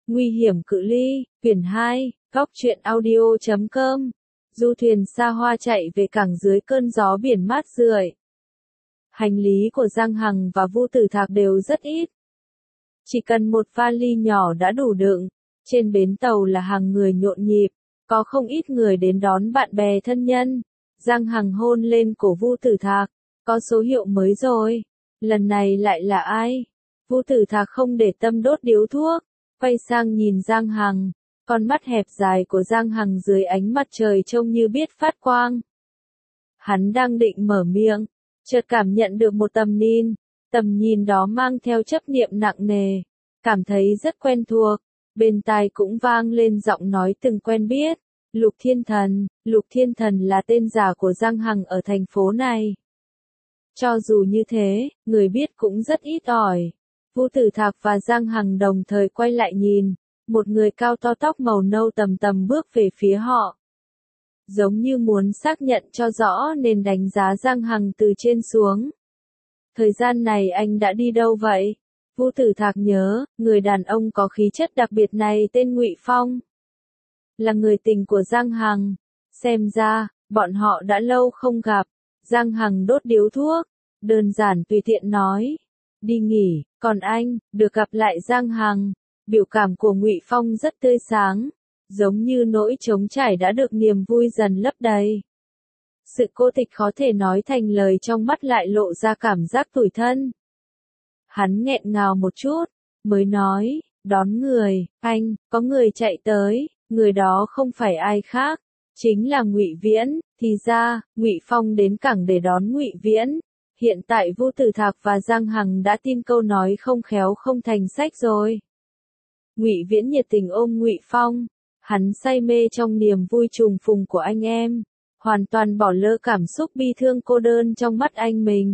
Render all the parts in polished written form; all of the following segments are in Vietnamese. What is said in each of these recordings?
Nguy hiểm cự ly, quyển 2, góc truyện audio.com. Du thuyền xa hoa chạy về cảng dưới cơn gió biển mát rượi. Hành lý của Giang Hằng và Vu Tử Thạc đều rất ít. Chỉ cần một vali nhỏ đã đủ đựng. Trên bến tàu là hàng người nhộn nhịp, có không ít người đến đón bạn bè thân nhân. Giang Hằng hôn lên cổ Vu Tử Thạc, có số hiệu mới rồi. Lần này lại là ai? Vu Tử Thạc không để tâm đốt điếu thuốc, quay sang nhìn Giang Hằng. Con mắt hẹp dài của Giang Hằng dưới ánh mặt trời trông như biết phát quang. Hắn đang định mở miệng, chợt cảm nhận được một tầm nhìn đó mang theo chấp niệm nặng nề, cảm thấy rất quen thuộc. Bên tai cũng vang lên giọng nói từng quen biết. Lục Thiên Thần là tên giả của Giang Hằng ở thành phố này. Cho dù như thế, người biết cũng rất ít ỏi. Vu Tử Thạc và Giang Hằng đồng thời quay lại nhìn, một người cao to tóc màu nâu tầm bước về phía họ. Giống như muốn xác nhận cho rõ nên đánh giá Giang Hằng từ trên xuống. Thời gian này anh đã đi đâu vậy? Vu Tử Thạc nhớ, người đàn ông có khí chất đặc biệt này tên Ngụy Phong. Là người tình của Giang Hằng. Xem ra, bọn họ đã lâu không gặp. Giang Hằng đốt điếu thuốc, đơn giản tùy tiện nói. Đi nghỉ, còn anh, được gặp lại Giang Hằng. Biểu cảm của Ngụy Phong rất tươi sáng, giống như nỗi trống trải đã được niềm vui dần lấp đầy. Sự cô tịch khó thể nói thành lời trong mắt lại lộ ra cảm giác tủi thân. Hắn nghẹn ngào một chút, mới nói, đón người, anh, có người chạy tới, người đó không phải ai khác, chính là Ngụy Viễn. Thì ra, Ngụy Phong đến cảng để đón Ngụy Viễn. Hiện tại Vu Tử Thạc và Giang Hằng đã tin câu nói không khéo không thành sách rồi. Ngụy Viễn nhiệt tình ôm Ngụy Phong, hắn say mê trong niềm vui trùng phùng của anh em, hoàn toàn bỏ lỡ cảm xúc bi thương cô đơn trong mắt anh mình.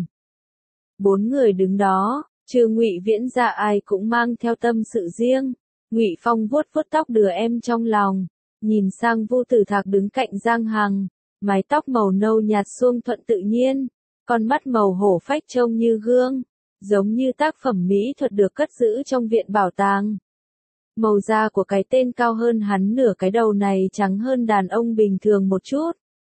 Bốn người đứng đó, trừ Ngụy Viễn ra ai cũng mang theo tâm sự riêng. Ngụy Phong vuốt vuốt tóc đứa em trong lòng, nhìn sang Vu Tử Thạc đứng cạnh Giang Hằng, mái tóc màu nâu nhạt suông thuận tự nhiên, con mắt màu hổ phách trông như gương, giống như tác phẩm mỹ thuật được cất giữ trong viện bảo tàng. Màu da của cái tên cao hơn hắn nửa cái đầu này trắng hơn đàn ông bình thường một chút.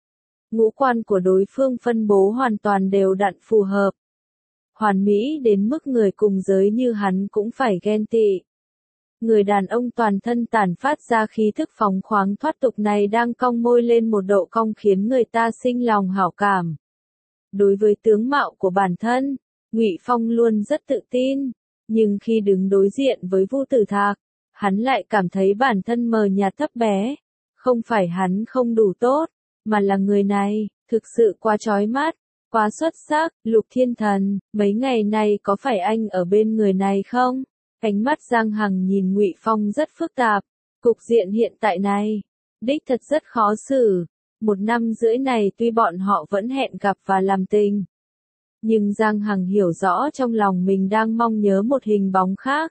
Ngũ quan của đối phương phân bố hoàn toàn đều đặn phù hợp. Hoàn mỹ đến mức người cùng giới như hắn cũng phải ghen tị. Người đàn ông toàn thân tản phát ra khí thức phóng khoáng thoát tục này đang cong môi lên một độ cong khiến người ta sinh lòng hảo cảm. Đối với tướng mạo của bản thân, Ngụy Phong luôn rất tự tin, nhưng khi đứng đối diện với Vu Tử Thạc, hắn lại cảm thấy bản thân mờ nhạt thấp bé. Không phải hắn không đủ tốt, mà là người này, thực sự quá chói mắt, quá xuất sắc. Lục Thiên Thần, mấy ngày này có phải anh ở bên người này không? Ánh mắt Giang Hằng nhìn Ngụy Phong rất phức tạp. Cục diện hiện tại này, đích thật rất khó xử. 1 năm rưỡi này tuy bọn họ vẫn hẹn gặp và làm tình, nhưng Giang Hằng hiểu rõ trong lòng mình đang mong nhớ một hình bóng khác.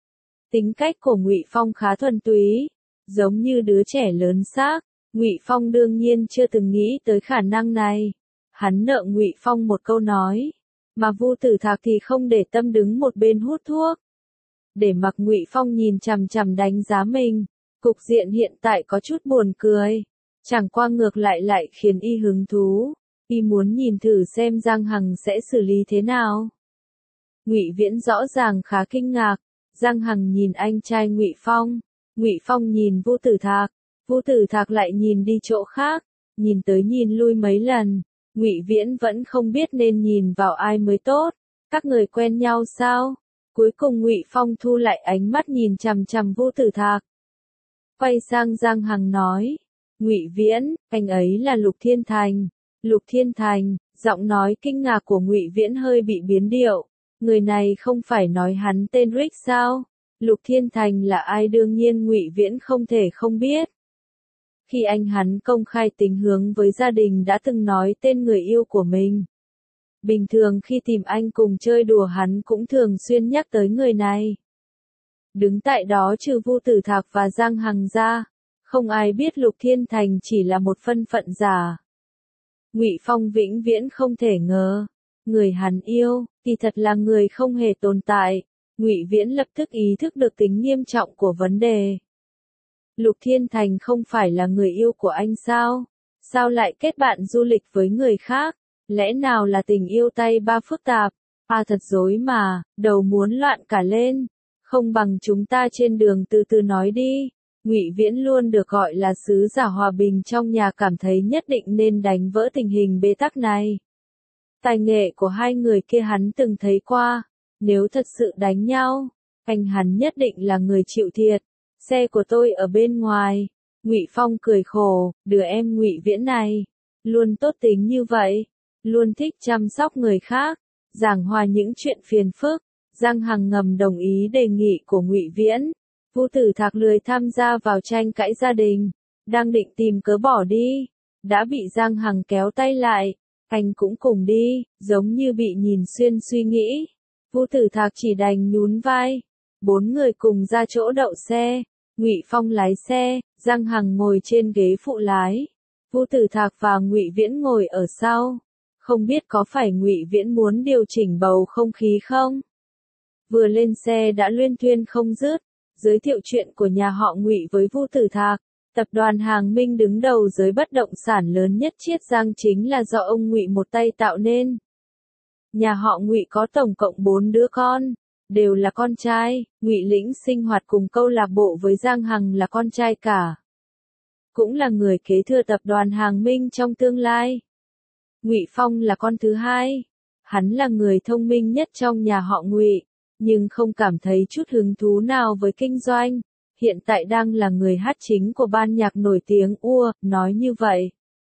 Tính cách của Ngụy Phong khá thuần túy, giống như đứa trẻ lớn xác. Ngụy Phong đương nhiên chưa từng nghĩ tới khả năng này. Hắn nợ Ngụy Phong một câu nói, mà Vu Tử Thạc thì không để tâm đứng một bên hút thuốc. Để mặc Ngụy Phong nhìn chằm chằm đánh giá mình, cục diện hiện tại có chút buồn cười. Chẳng qua ngược lại khiến y hứng thú. Y muốn nhìn thử xem Giang Hằng sẽ xử lý thế nào. Ngụy Viễn rõ ràng khá kinh ngạc. Giang Hằng nhìn anh trai Ngụy Phong. Ngụy Phong nhìn Vu Tử Thạc. Vu Tử Thạc lại nhìn đi chỗ khác. Nhìn tới nhìn lui mấy lần. Ngụy Viễn vẫn không biết nên nhìn vào ai mới tốt. Các người quen nhau sao? Cuối cùng Ngụy Phong thu lại ánh mắt nhìn chằm chằm Vu Tử Thạc. Quay sang Giang Hằng nói. Ngụy Viễn, anh ấy là Lục Thiên Thành. Lục Thiên Thành, giọng nói kinh ngạc của Ngụy Viễn hơi bị biến điệu. Người này không phải nói hắn tên Rick sao? Lục Thiên Thành là ai đương nhiên Ngụy Viễn không thể không biết. Khi hắn công khai tình hướng với gia đình đã từng nói tên người yêu của mình. Bình thường khi tìm anh cùng chơi đùa hắn cũng thường xuyên nhắc tới người này. Đứng tại đó trừ Vu Tử Thạc và Giang Hằng ra, không ai biết Lục Thiên Thành chỉ là một thân phận giả. Ngụy Phong vĩnh viễn không thể ngờ, người hắn yêu, thì thật là người không hề tồn tại. Ngụy Viễn lập tức ý thức được tính nghiêm trọng của vấn đề. Lục Thiên Thành không phải là người yêu của anh sao? Sao lại kết bạn du lịch với người khác? Lẽ nào là tình yêu tay ba phức tạp? À thật dối mà, đầu muốn loạn cả lên. Không bằng chúng ta trên đường từ từ nói đi. Ngụy Viễn luôn được gọi là sứ giả hòa bình trong nhà cảm thấy nhất định nên đánh vỡ tình hình bế tắc này. Tài nghệ của hai người kia hắn từng thấy qua. Nếu thật sự đánh nhau, anh hắn nhất định là người chịu thiệt. Xe của tôi ở bên ngoài. Ngụy Phong cười khổ, đứa em Ngụy Viễn này, luôn tốt tính như vậy, luôn thích chăm sóc người khác, giảng hòa những chuyện phiền phức. Giang Hằng ngầm đồng ý đề nghị của Ngụy Viễn. Vu Tử Thạc lười tham gia vào tranh cãi gia đình, đang định tìm cớ bỏ đi, đã bị Giang Hằng kéo tay lại. Anh cũng cùng đi, giống như bị nhìn xuyên suy nghĩ. Vu Tử Thạc chỉ đành nhún vai. 4 người cùng ra chỗ đậu xe. Ngụy Phong lái xe, Giang Hằng ngồi trên ghế phụ lái. Vu Tử Thạc và Ngụy Viễn ngồi ở sau. Không biết có phải Ngụy Viễn muốn điều chỉnh bầu không khí không? Vừa lên xe đã luyên thuyên không dứt, giới thiệu chuyện của nhà họ Ngụy với Vu Tử Thạc. Tập đoàn Hàng Minh đứng đầu giới bất động sản lớn nhất Chiết Giang chính là do ông Ngụy một tay tạo nên. Nhà họ Ngụy có tổng cộng 4 đứa con, đều là con trai. Ngụy Lĩnh sinh hoạt cùng câu lạc bộ với Giang Hằng là con trai cả, cũng là người kế thừa tập đoàn Hàng Minh trong tương lai. Ngụy Phong là con thứ hai, hắn là người thông minh nhất trong nhà họ Ngụy, nhưng không cảm thấy chút hứng thú nào với kinh doanh. Hiện tại đang là người hát chính của ban nhạc nổi tiếng nói như vậy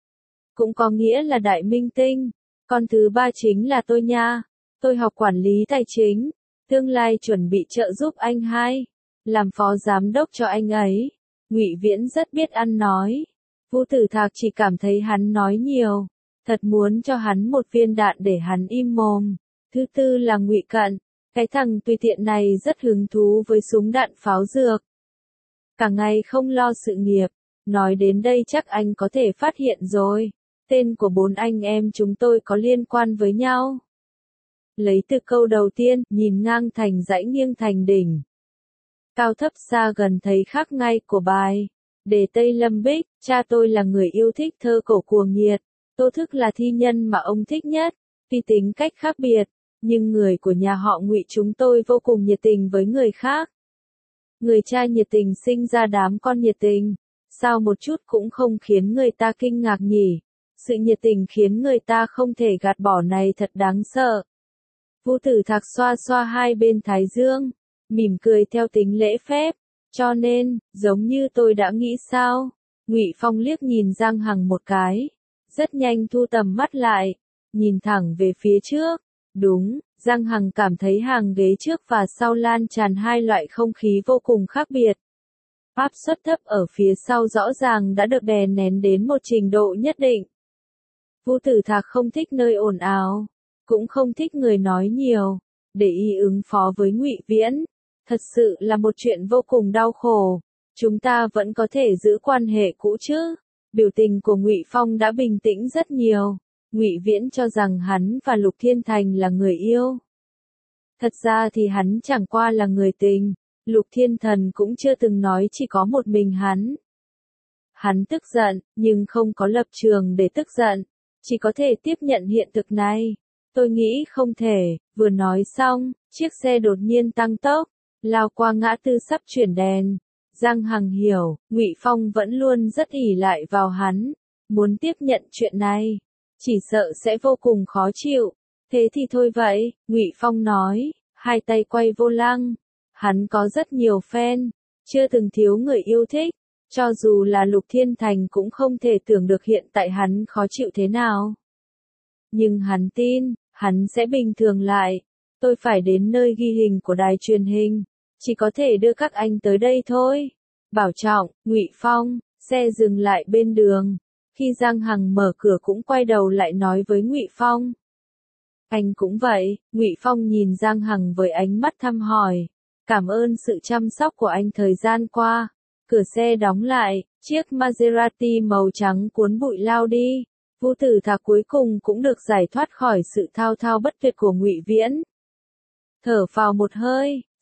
cũng có nghĩa là đại minh tinh. Con thứ ba chính là tôi nha. Tôi học quản lý tài chính, tương lai chuẩn bị trợ giúp anh hai, làm phó giám đốc cho anh ấy. Ngụy Viễn rất biết ăn nói. Vu Tử Thạc chỉ cảm thấy hắn nói nhiều, thật muốn cho hắn một viên đạn để hắn im mồm. Thứ tư là Ngụy Cận, cái thằng tùy tiện này rất hứng thú với súng đạn pháo dược. Cả ngày không lo sự nghiệp. Nói đến đây chắc anh có thể phát hiện rồi. Tên của 4 anh em chúng tôi có liên quan với nhau. Lấy từ câu đầu tiên, nhìn ngang thành dãy nghiêng thành đỉnh. Cao thấp xa gần thấy khác ngay của bài. Đề Tây Lâm Bích, cha tôi là người yêu thích thơ cổ cuồng nhiệt. Tô Thức là thi nhân mà ông thích nhất. Tuy tính cách khác biệt, nhưng người của nhà họ Ngụy chúng tôi vô cùng nhiệt tình với người khác. Người cha nhiệt tình sinh ra đám con nhiệt tình. Sao một chút cũng không khiến người ta kinh ngạc nhỉ? Sự nhiệt tình khiến người ta không thể gạt bỏ này thật đáng sợ. Vu Tử Thạc xoa xoa hai bên thái dương, mỉm cười theo tính lễ phép. Cho nên, giống như tôi đã nghĩ sao? Ngụy Phong liếc nhìn Giang Hằng một cái, rất nhanh thu tầm mắt lại, nhìn thẳng về phía trước. Đúng, Giang Hằng cảm thấy hàng ghế trước và sau lan tràn hai loại không khí vô cùng khác biệt. Áp suất thấp ở phía sau rõ ràng đã được đè nén đến một trình độ nhất định. Vu Tử Thạc không thích nơi ồn ào, cũng không thích người nói nhiều, để y ứng phó với Ngụy Viễn. Thật sự là một chuyện vô cùng đau khổ. Chúng ta vẫn có thể giữ quan hệ cũ chứ? Biểu tình của Ngụy Phong đã bình tĩnh rất nhiều. Ngụy Viễn cho rằng hắn và Lục Thiên Thành là người yêu. Thật ra thì hắn chẳng qua là người tình. Lục Thiên Thần cũng chưa từng nói chỉ có một mình hắn. Hắn tức giận, nhưng không có lập trường để tức giận. Chỉ có thể tiếp nhận hiện thực này. Tôi nghĩ không thể. Vừa nói xong, chiếc xe đột nhiên tăng tốc, lao qua ngã tư sắp chuyển đèn. Giang Hằng hiểu, Ngụy Phong vẫn luôn rất ỷ lại vào hắn, muốn tiếp nhận chuyện này, chỉ sợ sẽ vô cùng khó chịu. Thế thì thôi vậy, Ngụy Phong nói, hai tay quay vô lăng. Hắn có rất nhiều fan, chưa từng thiếu người yêu thích, cho dù là Lục Thiên Thành cũng không thể tưởng được hiện tại hắn khó chịu thế nào. Nhưng hắn tin, hắn sẽ bình thường lại. Tôi phải đến nơi ghi hình của đài truyền hình, chỉ có thể đưa các anh tới đây thôi. Bảo trọng, Ngụy Phong. Xe dừng lại bên đường. Khi Giang Hằng mở cửa cũng quay đầu lại nói với Ngụy Phong. Anh cũng vậy. Ngụy Phong nhìn Giang Hằng với ánh mắt thăm hỏi. Cảm ơn sự chăm sóc của anh thời gian qua. Cửa xe đóng lại, chiếc Maserati màu trắng cuốn bụi lao đi. Vu Tử Thạc cuối cùng cũng được giải thoát khỏi sự thao thao bất tuyệt của Ngụy Viễn. Thở phào một hơi,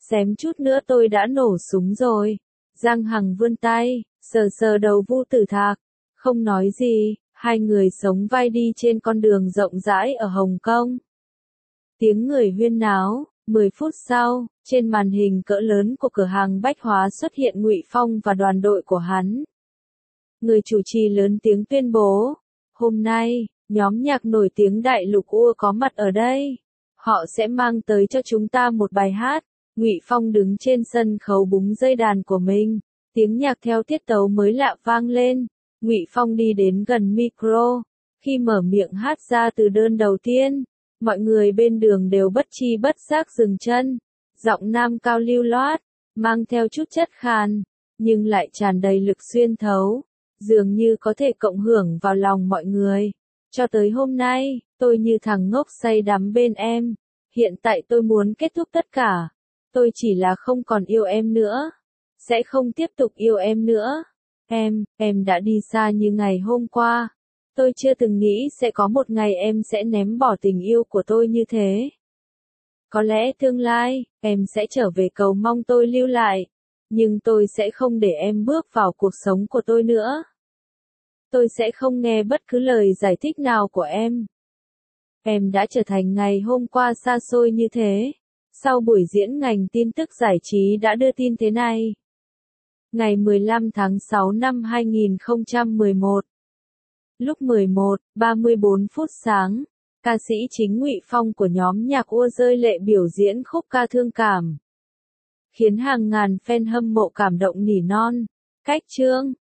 Xém chút nữa tôi đã nổ súng rồi. Giang Hằng vươn tay, sờ sờ đầu Vu Tử Thạc, không nói gì, hai người sống vai đi trên con đường rộng rãi ở Hồng Kông. Tiếng người huyên náo, 10 phút sau, trên màn hình cỡ lớn của cửa hàng bách hóa xuất hiện Ngụy Phong và đoàn đội của hắn. Người chủ trì lớn tiếng tuyên bố, hôm nay, nhóm nhạc nổi tiếng Đại Lục U có mặt ở đây. Họ sẽ mang tới cho chúng ta một bài hát. Ngụy Phong đứng trên sân khấu búng dây đàn của mình, tiếng nhạc theo tiết tấu mới lạ vang lên. Ngụy Phong đi đến gần micro, khi mở miệng hát ra từ đơn đầu tiên, mọi người bên đường đều bất chi bất giác dừng chân. Giọng nam cao lưu loát, mang theo chút chất khàn, nhưng lại tràn đầy lực xuyên thấu, dường như có thể cộng hưởng vào lòng mọi người. Cho tới hôm nay, tôi như thằng ngốc say đắm bên em. Hiện tại tôi muốn kết thúc tất cả. Tôi chỉ là không còn yêu em nữa. Sẽ không tiếp tục yêu em nữa. Em đã đi xa như ngày hôm qua. Tôi chưa từng nghĩ sẽ có một ngày em sẽ ném bỏ tình yêu của tôi như thế. Có lẽ tương lai, em sẽ trở về cầu mong tôi lưu lại. Nhưng tôi sẽ không để em bước vào cuộc sống của tôi nữa. Tôi sẽ không nghe bất cứ lời giải thích nào của em. Em đã trở thành ngày hôm qua xa xôi như thế. Sau buổi diễn ngành tin tức giải trí đã đưa tin thế này. Ngày 15 tháng 6 năm 2011. Lúc 11:34 sáng, ca sĩ chính Ngụy Phong của nhóm nhạc U rơi lệ biểu diễn khúc ca thương cảm. Khiến hàng ngàn fan hâm mộ cảm động nỉ non. Cách chương